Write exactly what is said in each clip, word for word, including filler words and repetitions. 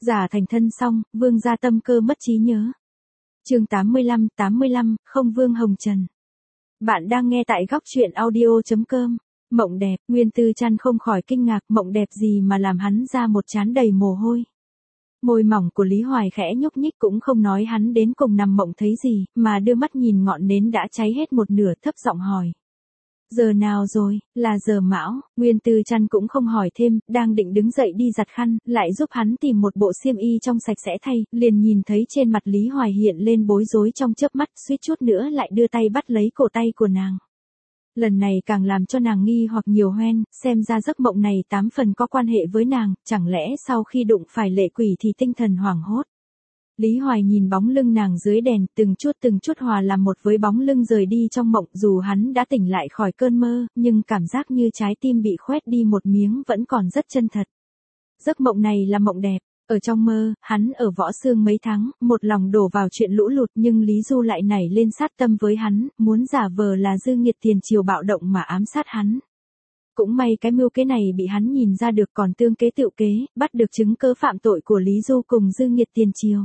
Giả thành thân xong, Vương gia tâm cơ mất trí nhớ. Chương tám mươi lăm, tám mươi lăm, không Vương Hồng Trần. Bạn đang nghe tại góc truyện audio chấm com. Mộng đẹp, Nguyên Tư Trăn không khỏi kinh ngạc, mộng đẹp gì mà làm hắn ra một trán đầy mồ hôi. Môi mỏng của Lý Hoài khẽ nhúc nhích cũng không nói hắn đến cùng nằm mộng thấy gì, mà đưa mắt nhìn ngọn nến đã cháy hết một nửa, thấp giọng hỏi. Giờ nào rồi, là giờ mão. Nguyên Tư Trăn cũng không hỏi thêm, đang định đứng dậy đi giặt khăn, lại giúp hắn tìm một bộ xiêm y trong sạch sẽ thay, liền nhìn thấy trên mặt Lý Hoài hiện lên bối rối trong chớp mắt, suýt chút nữa lại đưa tay bắt lấy cổ tay của nàng. Lần này càng làm cho nàng nghi hoặc nhiều hoen, xem ra giấc mộng này tám phần có quan hệ với nàng, chẳng lẽ sau khi đụng phải lệ quỷ thì tinh thần hoảng hốt. Lý Hoài nhìn bóng lưng nàng dưới đèn, từng chút từng chút hòa làm một với bóng lưng rời đi trong mộng, dù hắn đã tỉnh lại khỏi cơn mơ, nhưng cảm giác như trái tim bị khoét đi một miếng vẫn còn rất chân thật. Giấc mộng này là mộng đẹp, ở trong mơ, hắn ở Võ Xương mấy tháng, một lòng đổ vào chuyện lũ lụt nhưng Lý Du lại nảy lên sát tâm với hắn, muốn giả vờ là Dư Nghiệt tiền triều bạo động mà ám sát hắn. Cũng may cái mưu kế này bị hắn nhìn ra được, còn tương kế tựu kế, bắt được chứng cớ phạm tội của Lý Du cùng Dư Nghiệt tiền triều.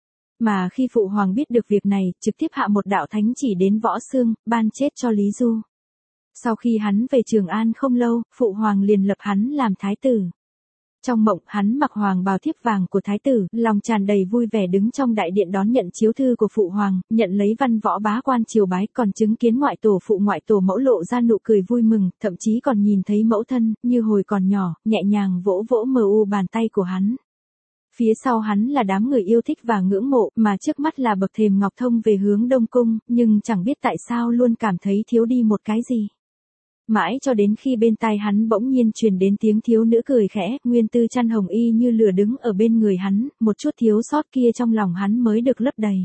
Mà khi Phụ Hoàng biết được việc này, trực tiếp hạ một đạo thánh chỉ đến Võ Xương, ban chết cho Lý Du. Sau khi hắn về Trường An không lâu, Phụ Hoàng liền lập hắn làm thái tử. Trong mộng, hắn mặc hoàng bào thiếp vàng của thái tử, lòng tràn đầy vui vẻ đứng trong đại điện đón nhận chiếu thư của Phụ Hoàng, nhận lấy văn võ bá quan triều bái, còn chứng kiến ngoại tổ phụ ngoại tổ mẫu lộ ra nụ cười vui mừng, thậm chí còn nhìn thấy mẫu thân, như hồi còn nhỏ, nhẹ nhàng vỗ vỗ mờ u bàn tay của hắn. Phía sau hắn là đám người yêu thích và ngưỡng mộ, mà trước mắt là bậc thềm ngọc thông về hướng Đông Cung, nhưng chẳng biết tại sao luôn cảm thấy thiếu đi một cái gì. Mãi cho đến khi bên tai hắn bỗng nhiên truyền đến tiếng thiếu nữ cười khẽ, Nguyên Tư Trăn hồng y như lửa đứng ở bên người hắn, một chút thiếu sót kia trong lòng hắn mới được lấp đầy.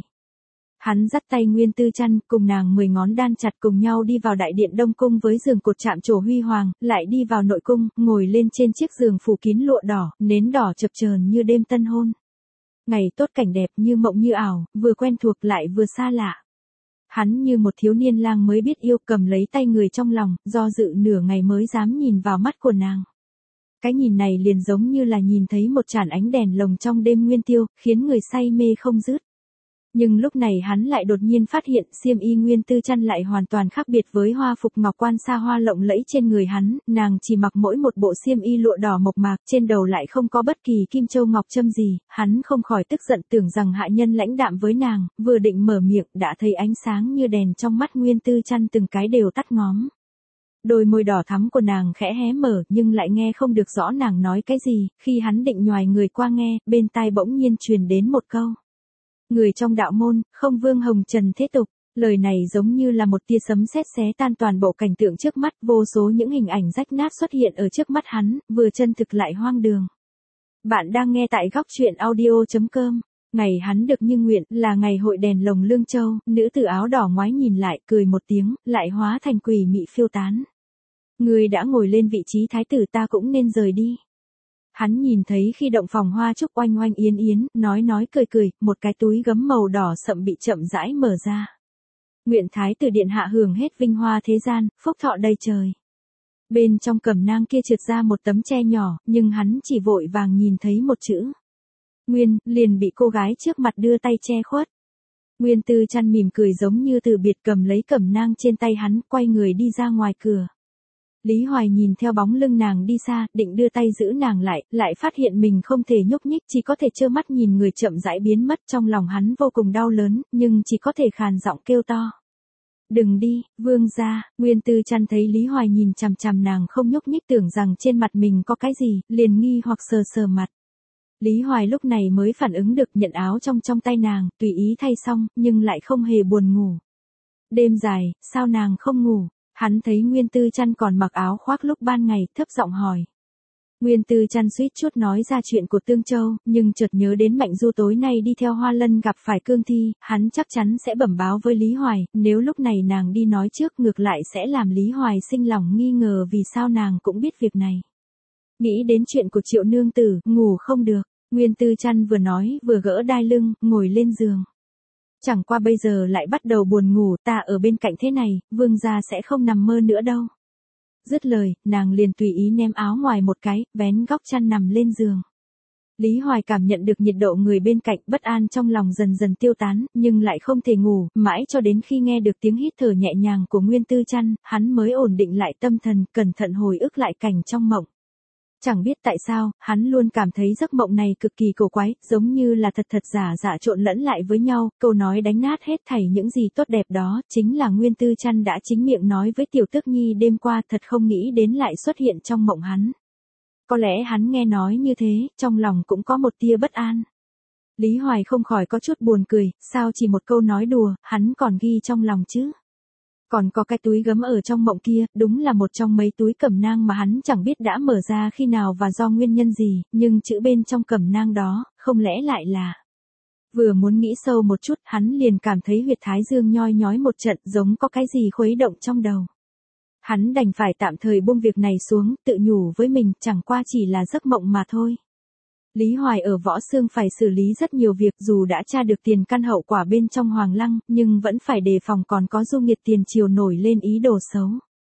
Hắn dắt tay Nguyên Tư Trăn, cùng nàng mười ngón đan chặt cùng nhau đi vào đại điện Đông Cung với giường cột chạm trổ huy hoàng, lại đi vào nội cung, ngồi lên trên chiếc giường phủ kín lụa đỏ, nến đỏ chập chờn như đêm tân hôn. Ngày tốt cảnh đẹp như mộng như ảo, vừa quen thuộc lại vừa xa lạ. Hắn như một thiếu niên lang mới biết yêu, cầm lấy tay người trong lòng, do dự nửa ngày mới dám nhìn vào mắt của nàng. Cái nhìn này liền giống như là nhìn thấy một tràn ánh đèn lồng trong đêm nguyên tiêu, khiến người say mê không dứt. Nhưng lúc này hắn lại đột nhiên phát hiện xiêm y Nguyên Tư Trăn lại hoàn toàn khác biệt với hoa phục ngọc quan xa hoa lộng lẫy trên người hắn, nàng chỉ mặc mỗi một bộ xiêm y lụa đỏ mộc mạc, trên đầu lại không có bất kỳ kim châu ngọc châm gì, hắn không khỏi tức giận tưởng rằng hạ nhân lãnh đạm với nàng, vừa định mở miệng đã thấy ánh sáng như đèn trong mắt Nguyên Tư Trăn từng cái đều tắt ngóm. Đôi môi đỏ thắm của nàng khẽ hé mở nhưng lại nghe không được rõ nàng nói cái gì, khi hắn định nhoài người qua nghe, bên tai bỗng nhiên truyền đến một câu. Người trong đạo môn, không Vương Hồng Trần thế tục, lời này giống như là một tia sấm sét xé tan toàn bộ cảnh tượng trước mắt, vô số những hình ảnh rách nát xuất hiện ở trước mắt hắn, vừa chân thực lại hoang đường. Bạn đang nghe tại góc truyện audio chấm com. Ngày hắn được như nguyện, là ngày hội đèn lồng Lương Châu, nữ tử áo đỏ ngoái nhìn lại, cười một tiếng, lại hóa thành quỷ mị phiêu tán. Người đã ngồi lên vị trí thái tử, ta cũng nên rời đi. Hắn nhìn thấy khi động phòng hoa trúc oanh oanh yến yến, nói nói cười cười, một cái túi gấm màu đỏ sậm bị chậm rãi mở ra. Nguyện thái tử điện hạ hưởng hết vinh hoa thế gian, phúc thọ đầy trời. Bên trong cẩm nang kia trượt ra một tấm tre nhỏ, nhưng hắn chỉ vội vàng nhìn thấy một chữ. Nguyên, liền bị cô gái trước mặt đưa tay che khuất. Nguyên Tư Trăn mỉm cười giống như từ biệt, cầm lấy cẩm nang trên tay hắn, quay người đi ra ngoài cửa. Lý Hoài nhìn theo bóng lưng nàng đi xa, định đưa tay giữ nàng lại, lại phát hiện mình không thể nhúc nhích, chỉ có thể trơ mắt nhìn người chậm rãi biến mất, trong lòng hắn vô cùng đau lớn, nhưng chỉ có thể khàn giọng kêu to. Đừng đi, Vương gia. Nguyên Tư Trăn thấy Lý Hoài nhìn chằm chằm nàng không nhúc nhích, tưởng rằng trên mặt mình có cái gì, liền nghi hoặc sờ sờ mặt. Lý Hoài lúc này mới phản ứng được, nhận áo trong trong tay nàng, tùy ý thay xong, nhưng lại không hề buồn ngủ. Đêm dài, sao nàng không ngủ? Hắn thấy Nguyên Tư Trăn còn mặc áo khoác lúc ban ngày, thấp giọng hỏi. Nguyên Tư Trăn suýt chút nói ra chuyện của Tương Châu, nhưng chợt nhớ đến Mạnh Du tối nay đi theo Hoa Lân gặp phải cương thi, hắn chắc chắn sẽ bẩm báo với Lý Hoài, nếu lúc này nàng đi nói trước ngược lại sẽ làm Lý Hoài sinh lòng nghi ngờ vì sao nàng cũng biết việc này. Nghĩ đến chuyện của Triệu nương tử, ngủ không được, Nguyên Tư Trăn vừa nói vừa gỡ đai lưng, ngồi lên giường. Chẳng qua bây giờ lại bắt đầu buồn ngủ, ta ở bên cạnh thế này, Vương gia sẽ không nằm mơ nữa đâu. Dứt lời, nàng liền tùy ý ném áo ngoài một cái, vén góc chăn nằm lên giường. Lý Hoài cảm nhận được nhiệt độ người bên cạnh, bất an trong lòng dần dần tiêu tán, nhưng lại không thể ngủ, mãi cho đến khi nghe được tiếng hít thở nhẹ nhàng của Nguyên Tư Trăn, hắn mới ổn định lại tâm thần, cẩn thận hồi ức lại cảnh trong mộng. Chẳng biết tại sao, hắn luôn cảm thấy giấc mộng này cực kỳ cổ quái, giống như là thật thật giả giả trộn lẫn lại với nhau, câu nói đánh nát hết thảy những gì tốt đẹp đó, chính là Nguyên Tư Trăn đã chính miệng nói với Tiểu Tước Nhi đêm qua, thật không nghĩ đến lại xuất hiện trong mộng hắn. Có lẽ hắn nghe nói như thế, trong lòng cũng có một tia bất an. Lý Hoài không khỏi có chút buồn cười, sao chỉ một câu nói đùa, hắn còn ghi trong lòng chứ. Còn có cái túi gấm ở trong mộng kia, đúng là một trong mấy túi cẩm nang mà hắn chẳng biết đã mở ra khi nào và do nguyên nhân gì, nhưng chữ bên trong cẩm nang đó, không lẽ lại là... Vừa muốn nghĩ sâu một chút, hắn liền cảm thấy huyệt thái dương nhoi nhói một trận, giống có cái gì khuấy động trong đầu. Hắn đành phải tạm thời buông việc này xuống, tự nhủ với mình, chẳng qua chỉ là giấc mộng mà thôi. Lý Hoài ở Võ Xương phải xử lý rất nhiều việc, dù đã tra được tiền căn hậu quả bên trong Hoàng Lăng, nhưng vẫn phải đề phòng còn có Du Nghiệt tiền triều nổi lên ý đồ xấu.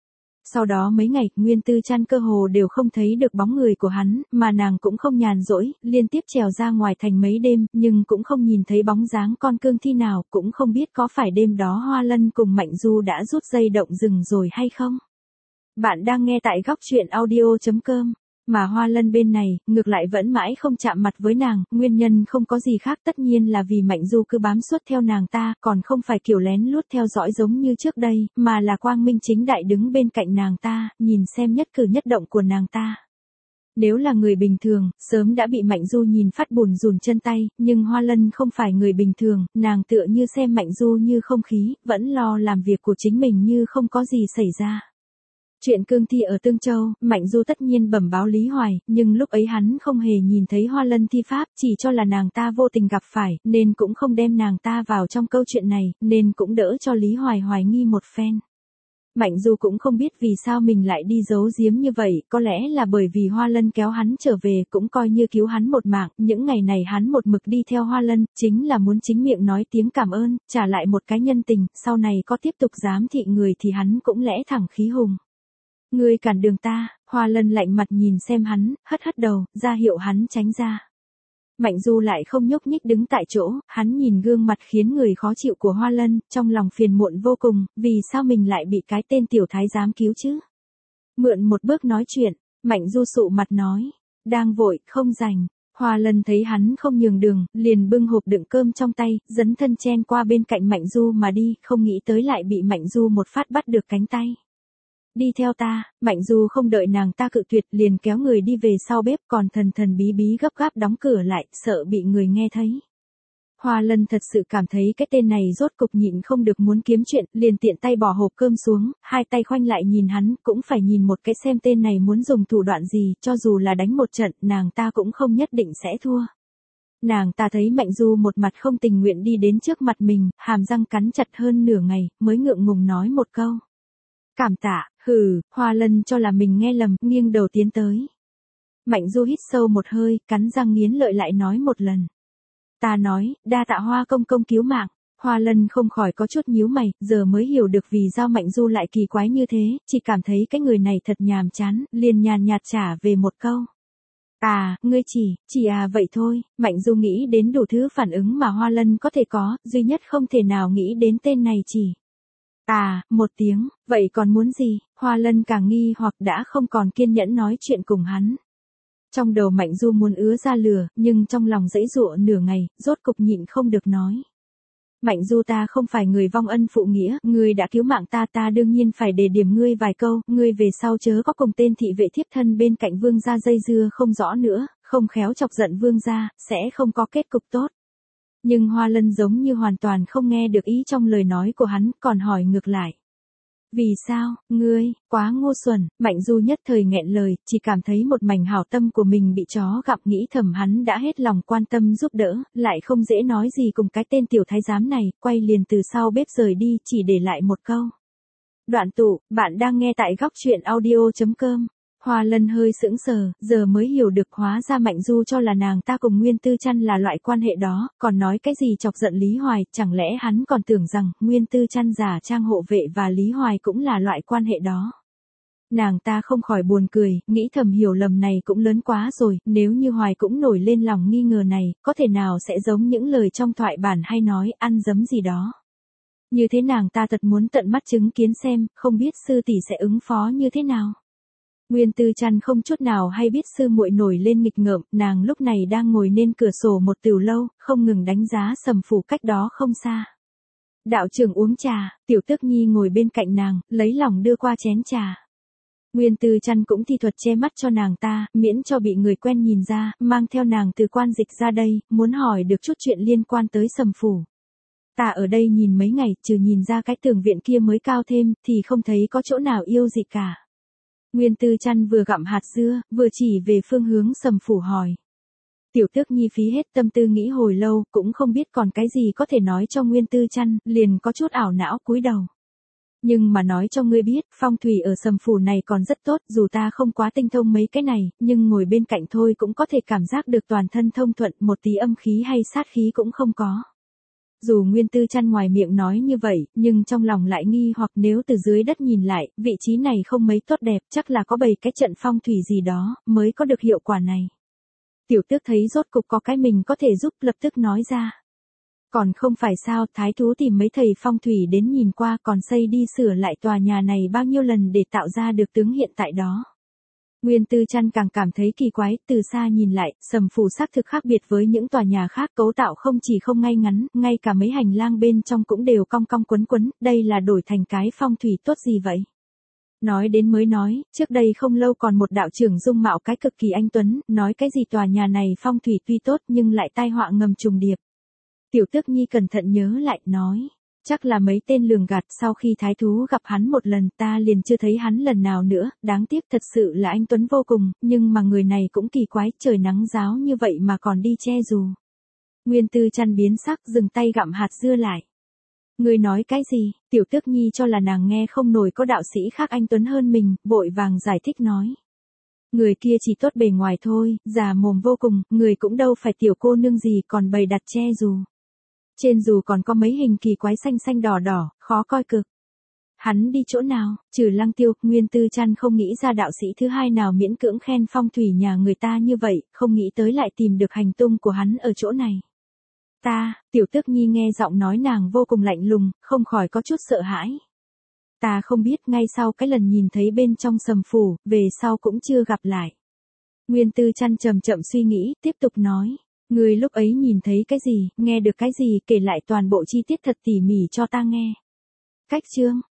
Sau đó mấy ngày, Nguyên Tư Trăn cơ hồ đều không thấy được bóng người của hắn, mà nàng cũng không nhàn rỗi, liên tiếp trèo ra ngoài thành mấy đêm, nhưng cũng không nhìn thấy bóng dáng con cương thi nào, cũng không biết có phải đêm đó Hoa Lân cùng Mạnh Du đã rút dây động rừng rồi hay không. Bạn đang nghe tại góc truyện audio chấm com. Mà Hoa Lân bên này, ngược lại vẫn mãi không chạm mặt với nàng, nguyên nhân không có gì khác, tất nhiên là vì Mạnh Du cứ bám suốt theo nàng ta, còn không phải kiểu lén lút theo dõi giống như trước đây, mà là quang minh chính đại đứng bên cạnh nàng ta, nhìn xem nhất cử nhất động của nàng ta. Nếu là người bình thường, sớm đã bị Mạnh Du nhìn phát bùn rùn chân tay, nhưng Hoa Lân không phải người bình thường, nàng tựa như xem Mạnh Du như không khí, vẫn lo làm việc của chính mình như không có gì xảy ra. Chuyện cương thi ở Tương Châu, Mạnh Du tất nhiên bẩm báo Lý Hoài, nhưng lúc ấy hắn không hề nhìn thấy Hoa Lân thi pháp, chỉ cho là nàng ta vô tình gặp phải, nên cũng không đem nàng ta vào trong câu chuyện này, nên cũng đỡ cho Lý Hoài hoài nghi một phen. Mạnh Du cũng không biết vì sao mình lại đi giấu giếm như vậy, có lẽ là bởi vì Hoa Lân kéo hắn trở về cũng coi như cứu hắn một mạng, những ngày này hắn một mực đi theo Hoa Lân, chính là muốn chính miệng nói tiếng cảm ơn, trả lại một cái nhân tình, sau này có tiếp tục giám thị người thì hắn cũng lẽ thẳng khí hùng. Ngươi cản đường ta, Hoa Lân lạnh mặt nhìn xem hắn, hất hất đầu, ra hiệu hắn tránh ra. Mạnh Du lại không nhúc nhích đứng tại chỗ, hắn nhìn gương mặt khiến người khó chịu của Hoa Lân, trong lòng phiền muộn vô cùng, vì sao mình lại bị cái tên tiểu thái giám cứu chứ? Mượn một bước nói chuyện, Mạnh Du sụ mặt nói, đang vội, không rảnh. Hoa Lân thấy hắn không nhường đường, liền bưng hộp đựng cơm trong tay, dấn thân chen qua bên cạnh Mạnh Du mà đi, không nghĩ tới lại bị Mạnh Du một phát bắt được cánh tay. Đi theo ta, Mạnh Du không đợi nàng ta cự tuyệt, liền kéo người đi về sau bếp, còn thần thần bí bí gấp gáp đóng cửa lại, sợ bị người nghe thấy. Hoa Lân thật sự cảm thấy cái tên này rốt cục nhịn không được muốn kiếm chuyện, liền tiện tay bỏ hộp cơm xuống, hai tay khoanh lại nhìn hắn, cũng phải nhìn một cái xem tên này muốn dùng thủ đoạn gì, cho dù là đánh một trận, nàng ta cũng không nhất định sẽ thua. Nàng ta thấy Mạnh Du một mặt không tình nguyện đi đến trước mặt mình, hàm răng cắn chặt hơn nửa ngày, mới ngượng ngùng nói một câu. Cảm tạ, hừ, Hoa Lân cho là mình nghe lầm, nghiêng đầu tiến tới. Mạnh Du hít sâu một hơi, cắn răng nghiến lợi lại nói một lần. Ta nói, đa tạ Hoa công công cứu mạng. Hoa Lân không khỏi có chút nhíu mày, giờ mới hiểu được vì sao Mạnh Du lại kỳ quái như thế, chỉ cảm thấy cái người này thật nhàm chán, liền nhàn nhạt trả về một câu. À, ngươi chỉ, chỉ à vậy thôi, Mạnh Du nghĩ đến đủ thứ phản ứng mà Hoa Lân có thể có, duy nhất không thể nào nghĩ đến tên này chỉ. À, một tiếng, vậy còn muốn gì? Hoa Lân càng nghi hoặc đã không còn kiên nhẫn nói chuyện cùng hắn. Trong đầu Mạnh Du muốn ứa ra lửa, nhưng trong lòng dãy dụa nửa ngày, rốt cục nhịn không được nói. Mạnh Du, ta không phải người vong ân phụ nghĩa, ngươi đã cứu mạng ta, ta đương nhiên phải đề điểm ngươi vài câu, ngươi về sau chớ có cùng tên thị vệ thiếp thân bên cạnh vương gia dây dưa không rõ nữa, không khéo chọc giận vương gia, sẽ không có kết cục tốt. Nhưng Hoa Lân giống như hoàn toàn không nghe được ý trong lời nói của hắn, còn hỏi ngược lại. Vì sao, ngươi, quá ngu xuẩn, Mạnh Du nhất thời nghẹn lời, chỉ cảm thấy một mảnh hảo tâm của mình bị chó gặm, nghĩ thầm hắn đã hết lòng quan tâm giúp đỡ, lại không dễ nói gì cùng cái tên tiểu thái giám này, quay liền từ sau bếp rời đi, chỉ để lại một câu. Đoạn tụ, bạn đang nghe tại góc truyện audio chấm com. Hoa Lân hơi sững sờ, giờ mới hiểu được hóa ra Mạnh Du cho là nàng ta cùng Nguyên Tư Trăn là loại quan hệ đó, còn nói cái gì chọc giận Lý Hoài, chẳng lẽ hắn còn tưởng rằng Nguyên Tư Trăn giả trang hộ vệ và Lý Hoài cũng là loại quan hệ đó. Nàng ta không khỏi buồn cười, nghĩ thầm hiểu lầm này cũng lớn quá rồi, nếu như Hoài cũng nổi lên lòng nghi ngờ này, có thể nào sẽ giống những lời trong thoại bản hay nói, ăn dấm gì đó. Như thế nàng ta thật muốn tận mắt chứng kiến xem, không biết sư tỷ sẽ ứng phó như thế nào. Nguyên Tư Trăn không chút nào hay biết sư muội nổi lên nghịch ngợm, nàng lúc này đang ngồi nên cửa sổ một tửu lâu, không ngừng đánh giá Sầm Phủ cách đó không xa. Đạo trưởng uống trà, Tiểu Tước Nhi ngồi bên cạnh nàng, lấy lòng đưa qua chén trà. Nguyên Tư Trăn cũng thi thuật che mắt cho nàng ta, miễn cho bị người quen nhìn ra, mang theo nàng từ quan dịch ra đây, muốn hỏi được chút chuyện liên quan tới Sầm Phủ. Ta ở đây nhìn mấy ngày, trừ nhìn ra cái tường viện kia mới cao thêm, thì không thấy có chỗ nào yêu gì cả. Nguyên Tư Trăn vừa gặm hạt dưa, vừa chỉ về phương hướng Sầm Phủ hỏi. Tiểu Tước Nhi phí hết tâm tư nghĩ hồi lâu, cũng không biết còn cái gì có thể nói cho Nguyên Tư Trăn, liền có chút ảo não cúi đầu. Nhưng mà nói cho ngươi biết, phong thủy ở Sầm Phủ này còn rất tốt, dù ta không quá tinh thông mấy cái này, nhưng ngồi bên cạnh thôi cũng có thể cảm giác được toàn thân thông thuận, một tí âm khí hay sát khí cũng không có. Dù Nguyên Tư Trăn ngoài miệng nói như vậy, nhưng trong lòng lại nghi hoặc nếu từ dưới đất nhìn lại, vị trí này không mấy tốt đẹp, chắc là có bày cái trận phong thủy gì đó, mới có được hiệu quả này. Tiểu Tước thấy rốt cục có cái mình có thể giúp, lập tức nói ra. Còn không phải sao, thái thú tìm mấy thầy phong thủy đến nhìn qua, còn xây đi sửa lại tòa nhà này bao nhiêu lần để tạo ra được tướng hiện tại đó. Nguyên Tư Trăn càng cảm thấy kỳ quái, từ xa nhìn lại, Sầm Phủ xác thực khác biệt với những tòa nhà khác, cấu tạo không chỉ không ngay ngắn, ngay cả mấy hành lang bên trong cũng đều cong cong quấn quấn, đây là đổi thành cái phong thủy tốt gì vậy? Nói đến mới nói, trước đây không lâu còn một đạo trưởng dung mạo cái cực kỳ anh tuấn, nói cái gì tòa nhà này phong thủy tuy tốt nhưng lại tai họa ngầm trùng điệp. Tiểu Tước Nhi cẩn thận nhớ lại, nói. Chắc là mấy tên lường gạt, sau khi thái thú gặp hắn một lần ta liền chưa thấy hắn lần nào nữa, đáng tiếc thật sự là anh tuấn vô cùng, nhưng mà người này cũng kỳ quái, trời nắng ráo như vậy mà còn đi che dù. Nguyên Tư Trăn biến sắc, dừng tay gặm hạt dưa lại. Người nói cái gì? Tiểu Tước Nhi cho là nàng nghe không nổi có đạo sĩ khác anh tuấn hơn mình, vội vàng giải thích nói. Người kia chỉ tốt bề ngoài thôi, già mồm vô cùng, người cũng đâu phải tiểu cô nương gì còn bày đặt che dù. Trên dù còn có mấy hình kỳ quái xanh xanh đỏ đỏ, khó coi cực. Hắn đi chỗ nào? Trừ Lăng Tiêu, Nguyên Tư Trăn không nghĩ ra đạo sĩ thứ hai nào miễn cưỡng khen phong thủy nhà người ta như vậy, không nghĩ tới lại tìm được hành tung của hắn ở chỗ này. Ta, Tiểu Tước Nhi nghe giọng nói nàng vô cùng lạnh lùng, không khỏi có chút sợ hãi. Ta không biết, ngay sau cái lần nhìn thấy bên trong Sầm Phủ, về sau cũng chưa gặp lại. Nguyên Tư Trăn chậm chậm suy nghĩ, tiếp tục nói. Người lúc ấy nhìn thấy cái gì, nghe được cái gì, kể lại toàn bộ chi tiết thật tỉ mỉ cho ta nghe. Cách chương,